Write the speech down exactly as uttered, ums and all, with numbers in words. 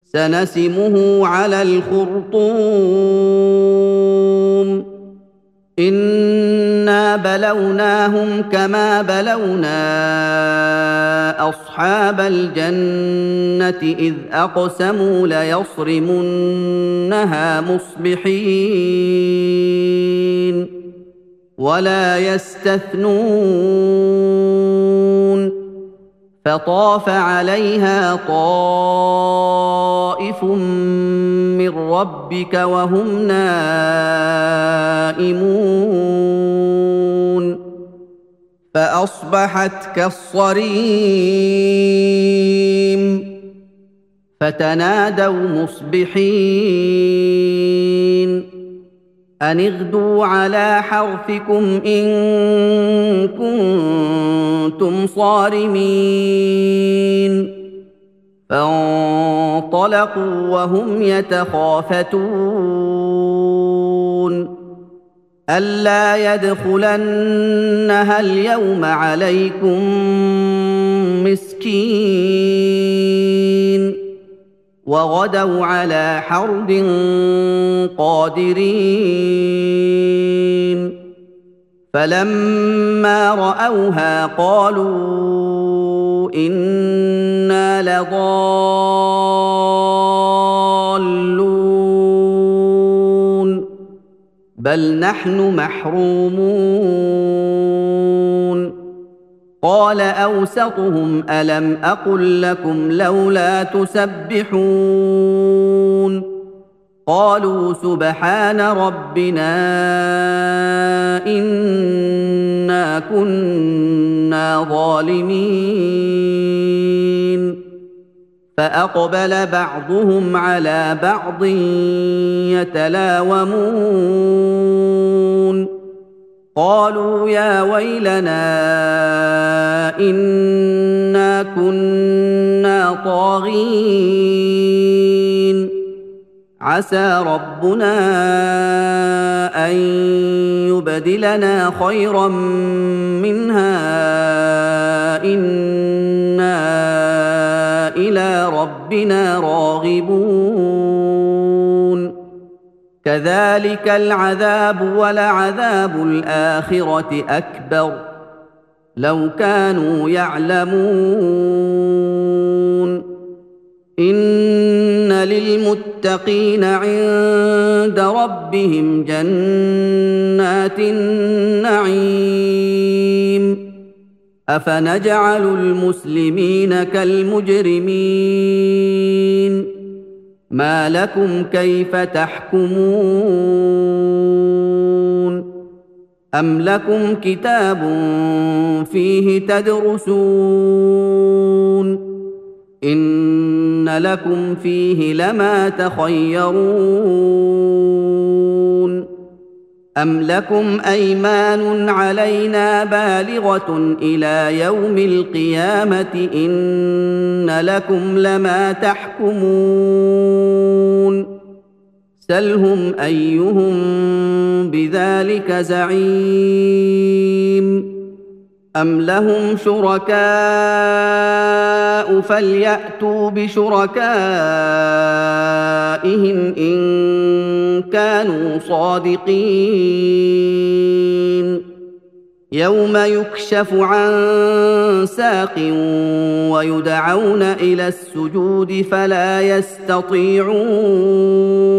سنسمه على الخرطوم إنا بلوناهم كما بلونا أصحاب الجنة إذ أقسموا ليصرمنها مصبحين ولا يستثنون فطاف عليها طائف من ربك وهم نائمون فأصبحت كالصريم فتنادوا مصبحين أن اغدوا على حرثكم إن كنتم صارمين فانطلقوا وهم يتخافتون ألا يدخلنها اليوم عليكم مسكين وغدوا على حرد قادرين فلما رأوها قالوا إنا لضالون بل نحن محرومون قال أوسطهم ألم أقل لكم لولا تسبحون قالوا سبحان ربنا إنا كنا ظالمين فأقبل بعضهم على بعض يتلاومون قالوا يا ويلنا إنا كنا طاغين عسى ربنا أن يبدلنا خيرا منها إنا إلى ربنا راغبون كذلك العذاب ولعذاب الآخرة أكبر لو كانوا يعلمون إن للمتقين عند ربهم جنات النعيم أفنجعل المسلمين كالمجرمين ما لكم كيف تحكمون أم لكم كتاب فيه تدرسون إن لكم فيه لما تخيرون أم لكم أيمان علينا بالغة إلى يوم القيامة إن لكم لما تحكمون سلهم أيهم بذلك زعيم أم لهم شركاء فليأتوا بشركائهم إن كانوا صادقين يوم يكشف عن ساق ويدعون إلى السجود فلا يستطيعون